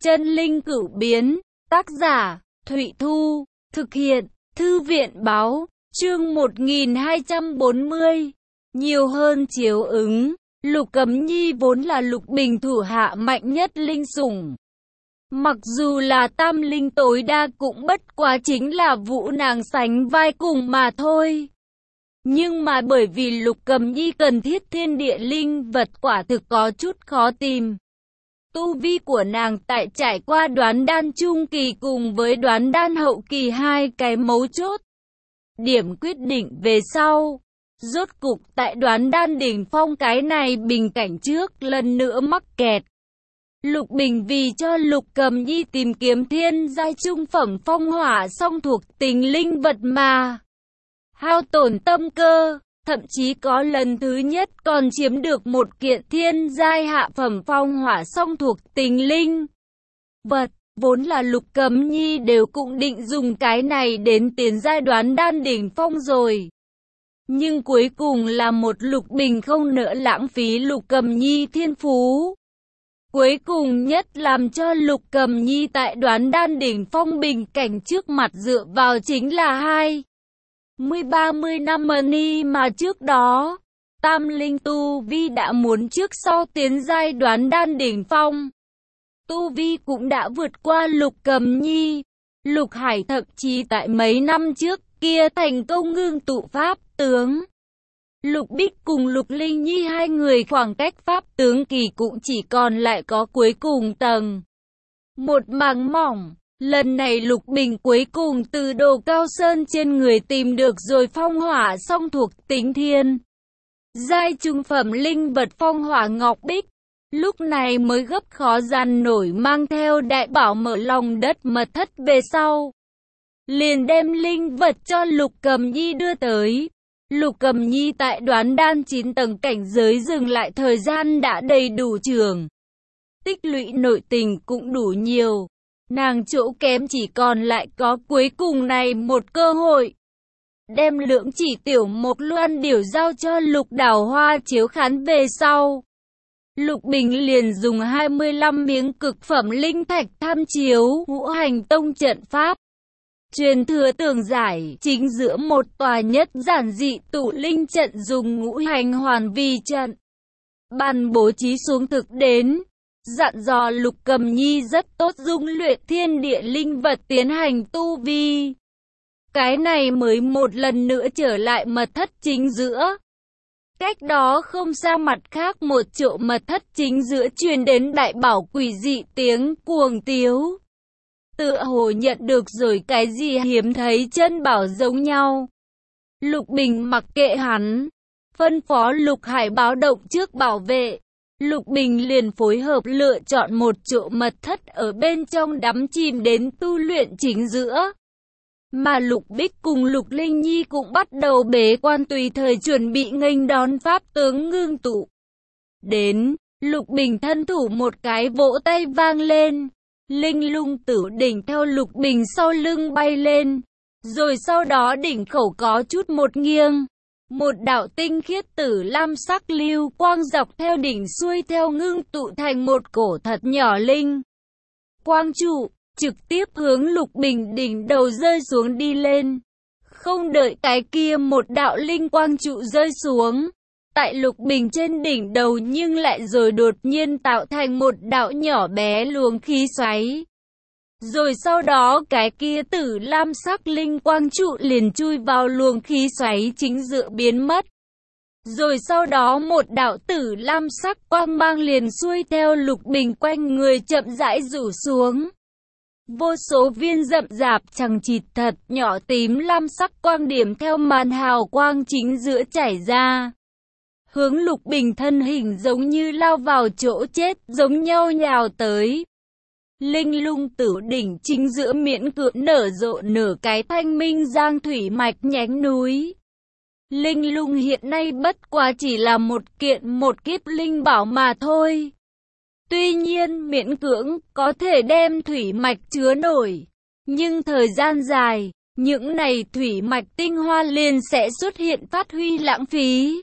Chân linh cửu biến, tác giả, Thụy Thu, thực hiện, Thư viện Báo, chương 1240. Nhiều hơn chiếu ứng, Lục Cẩm Nhi vốn là Lục Bình thủ hạ mạnh nhất linh sủng. Mặc dù là tam linh tối đa cũng bất quá chính là Vũ nàng sánh vai cùng mà thôi. Nhưng mà bởi vì Lục Cẩm Nhi cần thiết thiên địa linh vật quả thực có chút khó tìm. Tu vi của nàng tại trải qua đoán đan trung kỳ cùng với đoán đan hậu kỳ hai cái mấu chốt. Điểm quyết định về sau. Rốt cục tại đoán đan đỉnh phong cái này bình cảnh trước lần nữa mắc kẹt. Lục Bình vì cho Lục Cẩm Nhi tìm kiếm thiên giai trung phẩm phong hỏa song thuộc tính linh vật mà hao tổn tâm cơ, thậm chí có lần thứ nhất còn chiếm được một kiện thiên giai hạ phẩm phong hỏa song thuộc tính linh vật. Vốn là Lục Cẩm Nhi đều cũng định dùng cái này đến tiến giai đoán đan đỉnh phong rồi. Nhưng cuối cùng là một Lục Bình không nỡ lãng phí Lục Cẩm Nhi thiên phú. Cuối cùng nhất làm cho Lục Cẩm Nhi tại đoán đan đỉnh phong bình cảnh trước mặt dựa vào chính là 20-30 năm mani mà trước đó, tam linh tu vi đã muốn trước sau tiến giai đoán đan đỉnh phong. Tu vi cũng đã vượt qua Lục Cẩm Nhi. Lục Hải thậm chí tại mấy năm trước kia thành công ngưng tụ pháp tướng. Lục Bích cùng Lục Linh Nhi hai người khoảng cách pháp tướng kỳ cũng chỉ còn lại có cuối cùng tầng một màng mỏng. Lần này Lục Bình cuối cùng từ Đồ Cao Sơn trên người tìm được rồi phong hỏa song thuộc tính thiên giai trung phẩm linh vật phong hỏa ngọc bích. Lúc này mới gấp khó gian nổi mang theo đại bảo mở lòng đất mật thất về sau. Liền đem linh vật cho Lục Cẩm Nhi đưa tới. Lục Cẩm Nhi tại đoán đan 9 tầng cảnh giới dừng lại thời gian đã đầy đủ trường. Tích lũy nội tình cũng đủ nhiều. Nàng chỗ kém chỉ còn lại có cuối cùng này một cơ hội. Đem lượng chỉ tiểu Mộc Loan điểu giao cho Lục Đào Hoa chiếu khán về sau. Lục Bình liền dùng 25 miếng cực phẩm linh thạch tham chiếu Ngũ Hành Tông trận pháp. Truyền thừa tường giải chính giữa một tòa nhất giản dị tụ linh trận dùng ngũ hành hoàn vi trận. Bàn bố trí xuống thực đến. Dặn dò Lục Cẩm Nhi rất tốt dung luyện thiên địa linh vật tiến hành tu vi. Cái này mới một lần nữa trở lại mật thất chính giữa. Cách đó không xa mặt khác một chỗ mật thất chính giữa truyền đến đại bảo quỷ dị tiếng cuồng tiếu. Tựa hồ nhận được rồi cái gì hiếm thấy chân bảo giống nhau. Lục Bình mặc kệ hắn, phân phó Lục Hải báo động trước bảo vệ. Lục Bình liền phối hợp lựa chọn một chỗ mật thất ở bên trong đắm chìm đến tu luyện chính giữa. Mà Lục Bích cùng Lục Linh Nhi cũng bắt đầu bế quan tùy thời chuẩn bị nghênh đón pháp tướng ngưng tụ. Đến, Lục Bình thân thủ một cái vỗ tay vang lên. Linh lung tử đỉnh theo Lục Bình sau lưng bay lên. Rồi sau đó đỉnh khẩu có chút một nghiêng. Một đạo tinh khiết tử lam sắc lưu quang dọc theo đỉnh xuôi theo ngưng tụ thành một cổ thật nhỏ linh quang trụ, trực tiếp hướng Lục Bình đỉnh đầu rơi xuống đi lên. Không đợi cái kia một đạo linh quang trụ rơi xuống, tại Lục Bình trên đỉnh đầu nhưng lại rồi đột nhiên tạo thành một đạo nhỏ bé luồng khí xoáy. Rồi sau đó cái kia tử lam sắc linh quang trụ liền chui vào luồng khí xoáy chính giữa biến mất. Rồi sau đó một đạo tử lam sắc quang mang liền xuôi theo Lục Bình quanh người chậm rãi rủ xuống. Vô số viên rậm rạp chằng chịt thật nhỏ tím lam sắc quang điểm theo màn hào quang chính giữa chảy ra. Hướng Lục Bình thân hình giống như lao vào chỗ chết giống nhau nhào tới. Linh lung tử đỉnh chính giữa miễn cưỡng nở rộ nửa cái thanh minh giang thủy mạch nhánh núi. Linh lung hiện nay bất quá chỉ là một kiếp linh bảo mà thôi. Tuy nhiên miễn cưỡng có thể đem thủy mạch chứa nổi. Nhưng thời gian dài, những này thủy mạch tinh hoa liền sẽ xuất hiện phát huy lãng phí.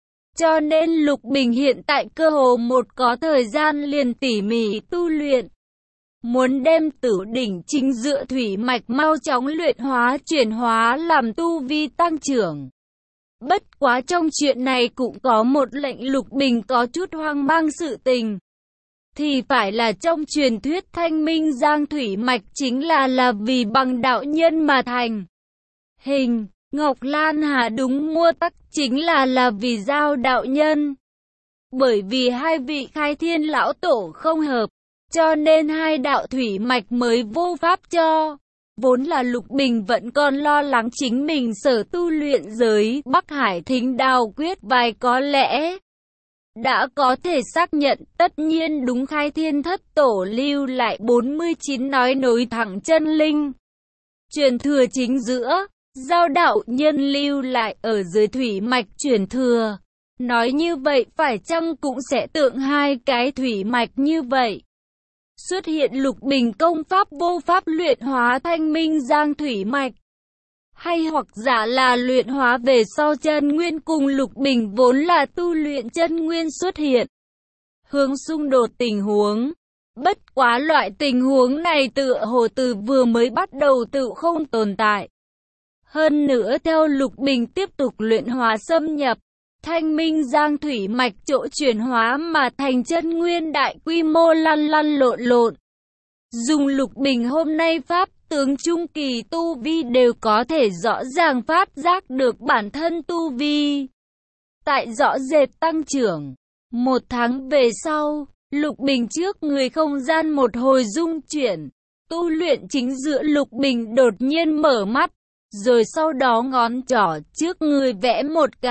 Cho nên Lục Bình hiện tại cơ hồ một có thời gian liền tỉ mỉ tu luyện. muốn đem Tử đỉnh chính giữa thủy mạch mau chóng luyện hóa chuyển hóa làm tu vi tăng trưởng. Bất quá trong chuyện này cũng có một lệnh Lục Bình có chút hoang mang sự tình. Thì phải là trong truyền thuyết Thanh Minh Giang thủy mạch chính là vì bằng đạo nhân mà thành. Hình, Ngọc Lan Hà đúng mua tắc chính là vì giao đạo nhân. Bởi vì hai vị khai thiên lão tổ không hợp, cho nên hai đạo thủy mạch mới vô pháp cho. Vốn là Lục Bình vẫn còn lo lắng chính mình sở tu luyện giới Bắc Hải Thính Đao Quyết vài có lẽ đã có thể xác nhận, tất nhiên đúng khai thiên thất tổ lưu lại 49 nói nối thẳng chân linh. Truyền thừa chính giữa, giao đạo nhân lưu lại ở dưới thủy mạch truyền thừa. Nói như vậy phải chăng cũng sẽ tượng hai cái thủy mạch như vậy. Xuất hiện Lục Bình công pháp vô pháp luyện hóa Thanh Minh Giang thủy mạch. Hay hoặc giả là luyện hóa về sau chân nguyên cùng Lục Bình vốn là tu luyện chân nguyên xuất hiện. Hướng xung đột tình huống. Bất quá loại tình huống này tựa hồ từ vừa mới bắt đầu tự không tồn tại. Hơn nữa theo Lục Bình tiếp tục luyện hóa xâm nhập, Thanh Minh Giang thủy mạch chỗ chuyển hóa mà thành chân nguyên đại quy mô lăn lộn lộn. Dùng Lục Bình hôm nay pháp tướng trung kỳ tu vi đều có thể rõ ràng phát giác được bản thân tu vi tại rõ rệt tăng trưởng. Một tháng về sau, Lục Bình trước người không gian một hồi dung chuyển, tu luyện chính giữa Lục Bình đột nhiên mở mắt, rồi sau đó ngón trỏ trước người vẽ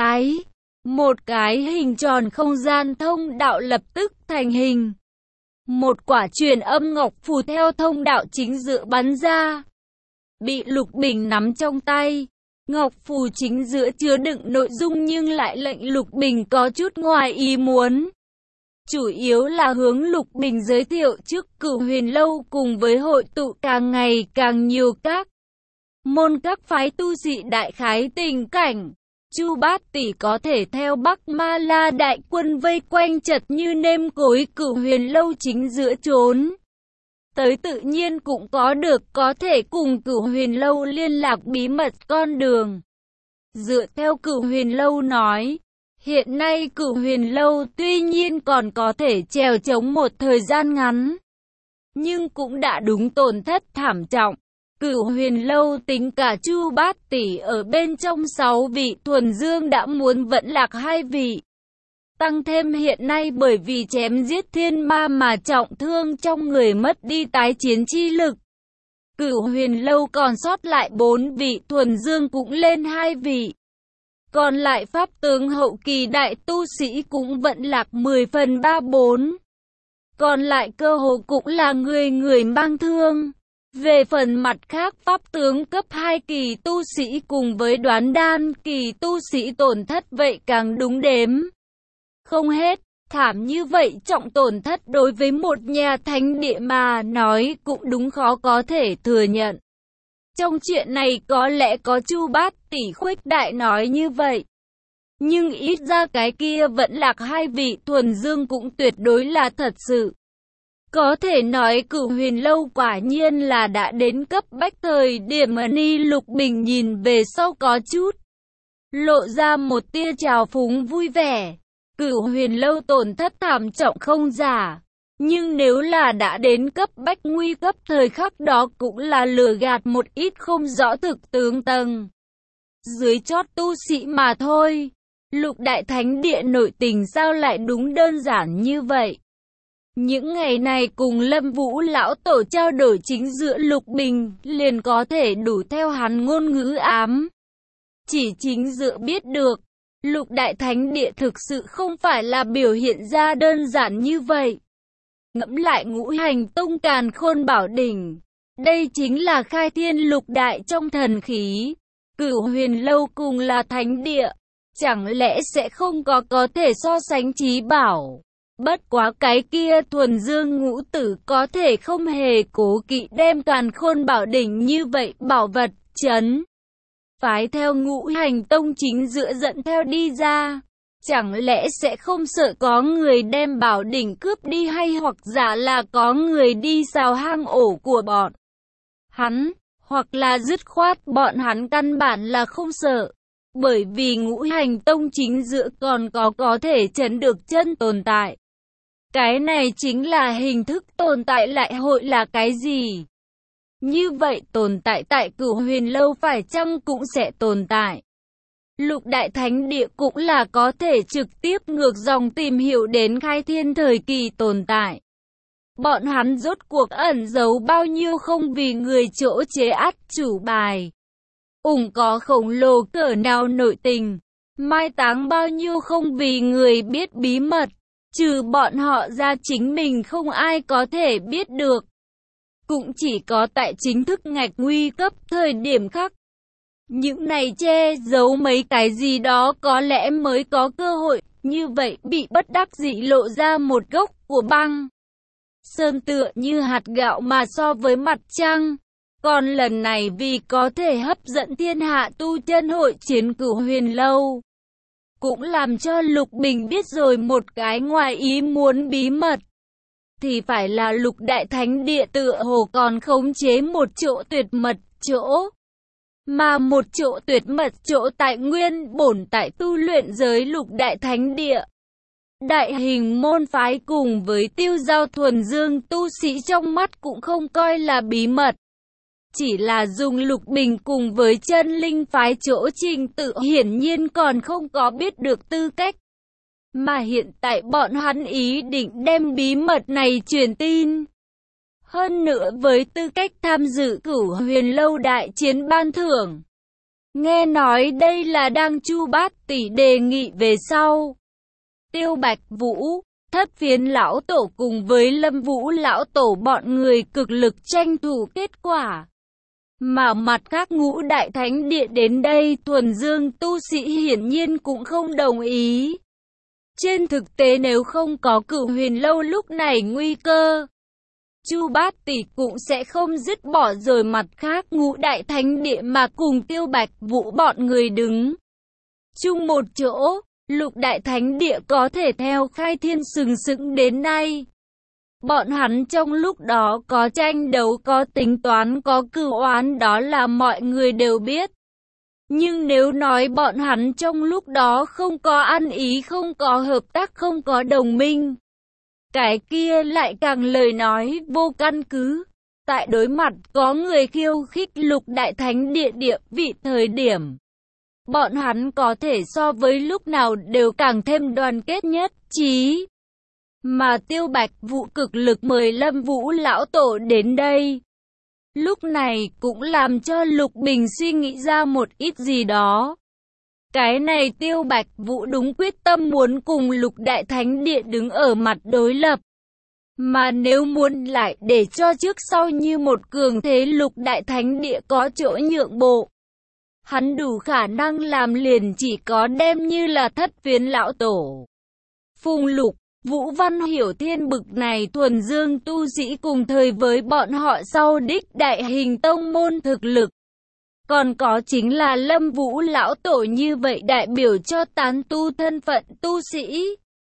một cái hình tròn không gian thông đạo lập tức thành hình. Một quả truyền âm ngọc phù theo thông đạo chính giữa bắn ra, bị Lục Bình nắm trong tay. Ngọc phù chính giữa chứa đựng nội dung nhưng lại lệnh Lục Bình có chút ngoài ý muốn. Chủ yếu là hướng Lục Bình giới thiệu trước Cửu Huyền Lâu cùng với hội tụ càng ngày càng nhiều các môn các phái tu sĩ đại khái tình cảnh. Chu Bát Tỷ có thể theo Bắc Ma La đại quân vây quanh chật như nêm cối Cửu Huyền Lâu chính giữa trốn. Tới tự nhiên cũng có thể cùng Cửu Huyền Lâu liên lạc bí mật con đường. Dựa theo Cửu Huyền Lâu nói, hiện nay Cửu Huyền Lâu tuy nhiên còn có thể trèo chống một thời gian ngắn, nhưng cũng đã đúng tổn thất thảm trọng. Cửu Huyền Lâu tính cả Chu Bát Tỷ ở bên trong 6 vị thuần dương đã muốn vẫn lạc 2 vị. Tăng thêm hiện nay bởi vì chém giết thiên ma mà trọng thương trong người mất đi tái chiến chi lực. Cửu Huyền Lâu còn sót lại 4 vị thuần dương cũng lên 2 vị. Còn lại pháp tướng hậu kỳ đại tu sĩ cũng vẫn lạc 10/3/4. Còn lại cơ hồ cũng là người mang thương. Về phần mặt khác pháp tướng cấp 2 kỳ tu sĩ cùng với đoán đan kỳ tu sĩ tổn thất vậy càng đúng đếm không hết. Thảm như vậy trọng tổn thất đối với một nhà thánh địa mà nói cũng đúng khó có thể thừa nhận. Trong chuyện này có lẽ có Chu Bát Tỷ khuếch đại nói như vậy. Nhưng ít ra cái kia vẫn lạc 2 vị thuần dương cũng tuyệt đối là thật sự. Có thể nói Cửu Huyền Lâu quả nhiên là đã đến cấp bách thời điểm Ni. Lục Bình nhìn về sau có chút lộ ra một tia trào phúng vui vẻ. Cửu Huyền Lâu tổn thất thảm trọng không giả, nhưng nếu là đã đến cấp bách nguy cấp thời khắc đó cũng là lừa gạt một ít không rõ thực tướng tầng dưới chót tu sĩ mà thôi. Lục Đại Thánh Địa nội tình sao lại đúng đơn giản như vậy? Những ngày này cùng Lâm Vũ lão tổ trao đổi chính giữa Lục Bình liền có thể đủ theo hắn ngôn ngữ ám. Chỉ chính giữa biết được, Lục Đại Thánh Địa thực sự không phải là biểu hiện ra đơn giản như vậy. Ngẫm lại Ngũ Hành Tông Càn Khôn Bảo Đỉnh, đây chính là khai thiên lục đại trong thần khí. Cửu Huyền Lâu cùng là thánh địa, chẳng lẽ sẽ không có thể so sánh trí bảo? Bất quá cái kia thuần dương ngũ tử có thể không hề cố kỵ đem Càn Khôn Bảo Đỉnh như vậy bảo vật trấn phái theo Ngũ Hành Tông chính giữa dẫn theo đi ra. Chẳng lẽ sẽ không sợ có người đem Bảo Đỉnh cướp đi, hay hoặc giả là có người đi xào hang ổ của bọn hắn, hoặc là dứt khoát bọn hắn căn bản là không sợ. Bởi vì Ngũ Hành Tông chính giữa còn có thể chấn được chân tồn tại. Cái này chính là hình thức tồn tại, lại hội là cái gì? Như vậy tồn tại tại Cửu Huyền Lâu phải chăng cũng sẽ tồn tại? Lục Đại Thánh Địa cũng là có thể trực tiếp ngược dòng tìm hiểu đến khai thiên thời kỳ tồn tại. Bọn hắn rốt cuộc ẩn giấu bao nhiêu không vì người chỗ chế át chủ bài. Có khổng lồ cỡ nào nội tình, mai táng bao nhiêu không vì người biết bí mật, trừ bọn họ ra chính mình không ai có thể biết được. Cũng chỉ có tại chính thức ngạch nguy cấp thời điểm khắc, những này che giấu mấy cái gì đó có lẽ mới có cơ hội, như vậy bị bất đắc dĩ lộ ra một gốc của băng sơn tựa như hạt gạo mà so với mặt trăng. Còn lần này vì có thể hấp dẫn thiên hạ tu chân hội chiến Cửu Huyền Lâu, cũng làm cho Lục Bình biết rồi một cái ngoài ý muốn bí mật. Thì phải là Lục Đại Thánh Địa tựa hồ còn khống chế một chỗ tuyệt mật chỗ. Mà một chỗ tuyệt mật chỗ tại nguyên bổn tại tu luyện giới Lục Đại Thánh Địa. Đại hình môn phái cùng với tiêu giao thuần dương tu sĩ trong mắt cũng không coi là bí mật. Chỉ là dùng Lục Bình cùng với chân linh phái chỗ trình tự hiển nhiên còn không có biết được tư cách. Mà hiện tại bọn hắn ý định đem bí mật này truyền tin. Hơn nữa với tư cách tham dự Cửu Huyền Lâu đại chiến ban thưởng. Nghe nói đây là đang Chu Bát tỷ đề nghị về sau. Tiêu Bạch Vũ, Thất Phiến lão tổ cùng với Lâm Vũ lão tổ bọn người cực lực tranh thủ kết quả. Mà mặt khác Ngũ Đại Thánh Địa đến đây thuần dương tu sĩ hiển nhiên cũng không đồng ý. Trên thực tế nếu không có Cửu Huyền Lâu lúc này nguy cơ, Chu Bát tỷ cũng sẽ không dứt bỏ rồi mặt khác Ngũ Đại Thánh Địa mà cùng Tiêu Bạch Vũ bọn người đứng chung một chỗ. Lục Đại Thánh Địa có thể theo khai thiên sừng sững đến nay. Bọn hắn trong lúc đó có tranh đấu, có tính toán, có cửu oán, đó là mọi người đều biết. Nhưng nếu nói bọn hắn trong lúc đó không có ăn ý, không có hợp tác, không có đồng minh, cái kia lại càng lời nói vô căn cứ. Tại đối mặt có người khiêu khích Lục Đại Thánh Địa địa vị thời điểm, bọn hắn có thể so với lúc nào đều càng thêm đoàn kết nhất trí. Mà Tiêu Bạch Vũ cực lực mời Lâm Vũ lão tổ đến đây. Lúc này cũng làm cho Lục Bình suy nghĩ ra một ít gì đó. Cái này Tiêu Bạch Vũ đúng quyết tâm muốn cùng Lục Đại Thánh Địa đứng ở mặt đối lập. Mà nếu muốn lại để cho trước sau như một cường thế Lục Đại Thánh Địa có chỗ nhượng bộ, hắn đủ khả năng làm liền chỉ có đem như là Thất Phiến lão tổ, Phùng Lục, Vũ Văn Hiểu Thiên bực này thuần dương tu sĩ cùng thời với bọn họ sau đích đại hình tông môn thực lực. Còn có chính là Lâm Vũ lão tổ như vậy đại biểu cho tán tu thân phận tu sĩ.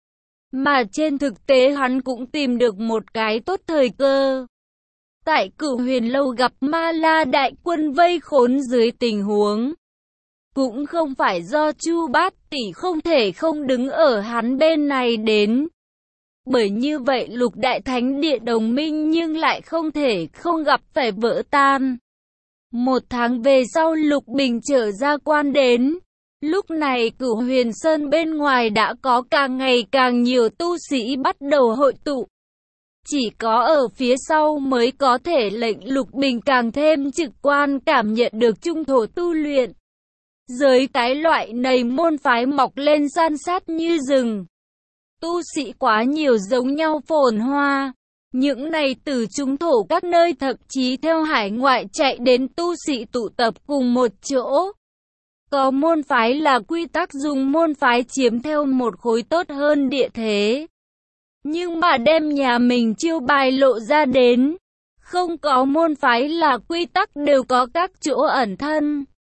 Mà trên thực tế hắn cũng tìm được một cái tốt thời cơ. Tại Cửu Huyền Lâu gặp Ma La đại quân vây khốn dưới tình huống, cũng không phải do Chu Bát tỷ không thể không đứng ở hắn bên này đến. Bởi như vậy Lục Đại Thánh Địa đồng minh nhưng lại không thể không gặp phải vỡ tan. Một tháng về sau Lục Bình trở ra quan đến. Lúc này Cửu Huyền Sơn bên ngoài đã có càng ngày càng nhiều tu sĩ bắt đầu hội tụ. Chỉ có ở phía sau mới có thể lệnh Lục Bình càng thêm trực quan cảm nhận được trung thổ tu luyện. Dưới cái loại này môn phái mọc lên san sát như rừng. Tu sĩ quá nhiều giống nhau phồn hoa. Những này từ trung thổ các nơi thậm chí theo hải ngoại chạy đến tu sĩ tụ tập cùng một chỗ. Có môn phái là quy tắc dùng môn phái chiếm theo một khối tốt hơn địa thế. Nhưng mà đem nhà mình chiêu bài lộ ra đến. Không có môn phái là quy tắc đều có các chỗ ẩn thân.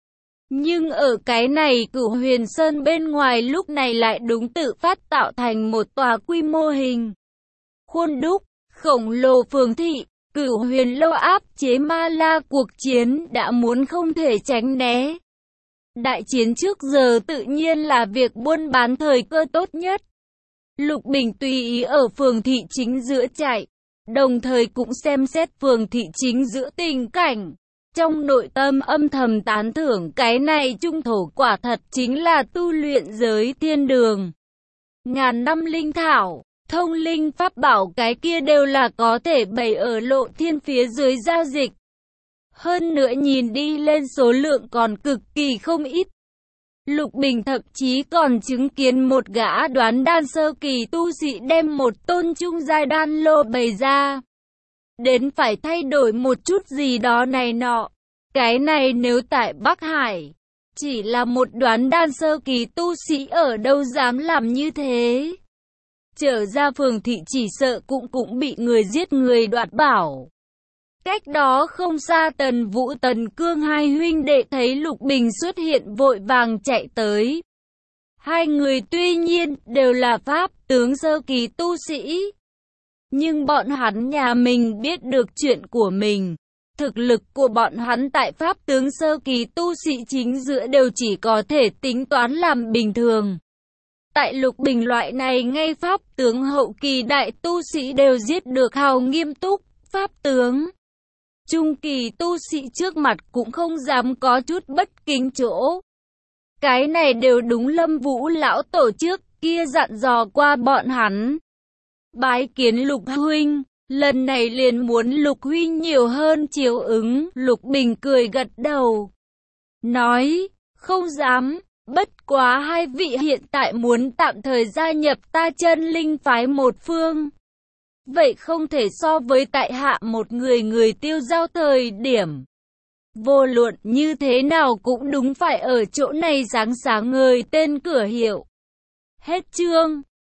Nhưng ở cái này Cửu Huyền Sơn bên ngoài lúc này lại đúng tự phát tạo thành một tòa quy mô hình khuôn đúc, khổng lồ phường thị. Cửu Huyền Lâu áp chế Ma La cuộc chiến đã muốn không thể tránh né. Đại chiến trước giờ tự nhiên là việc buôn bán thời cơ tốt nhất. Lục Bình tùy ý ở phường thị chính giữa chạy, đồng thời cũng xem xét phường thị chính giữa tình cảnh. Trong nội tâm âm thầm tán thưởng cái này trung thổ quả thật chính là tu luyện giới thiên đường. Ngàn năm linh thảo, thông linh pháp bảo cái kia đều là có thể bày ở Lộ Thiên phía dưới giao dịch. Hơn nữa nhìn đi lên số lượng còn cực kỳ không ít. Lục Bình thậm chí còn chứng kiến một gã đoán đan sơ kỳ tu sĩ đem một tôn trung giai đan lô bày ra. Đến phải thay đổi một chút gì đó này nọ. Cái này nếu tại Bắc Hải, chỉ là một đoán đan sơ kỳ tu sĩ ở đâu dám làm như thế. Trở ra phường thị chỉ sợ cũng bị người giết người đoạt bảo. Cách đó không xa Tần Vũ Tần Cương hai huynh đệ thấy Lục Bình xuất hiện vội vàng chạy tới. Hai người tuy nhiên đều là pháp tướng sơ kỳ tu sĩ. Nhưng bọn hắn nhà mình biết được chuyện của mình. Thực lực của bọn hắn tại pháp tướng sơ kỳ tu sĩ chính giữa đều chỉ có thể tính toán làm bình thường. Tại Lục Bình loại này ngay pháp tướng hậu kỳ đại tu sĩ đều giết được hào nghiêm túc, pháp tướng trung kỳ tu sĩ trước mặt cũng không dám có chút bất kính chỗ. Cái này đều đúng Lâm Vũ lão tổ trước kia dặn dò qua bọn hắn. Bái kiến Lục huynh, lần này liền muốn Lục huynh nhiều hơn chiếu ứng. Lục Bình cười gật đầu, nói, không dám, bất quá hai vị hiện tại muốn tạm thời gia nhập ta Chân Linh phái một phương. Vậy không thể so với tại hạ một người tiêu giao thời điểm. Vô luận như thế nào cũng đúng phải ở chỗ này giáng sáng ngời tên cửa hiệu. Hết chương.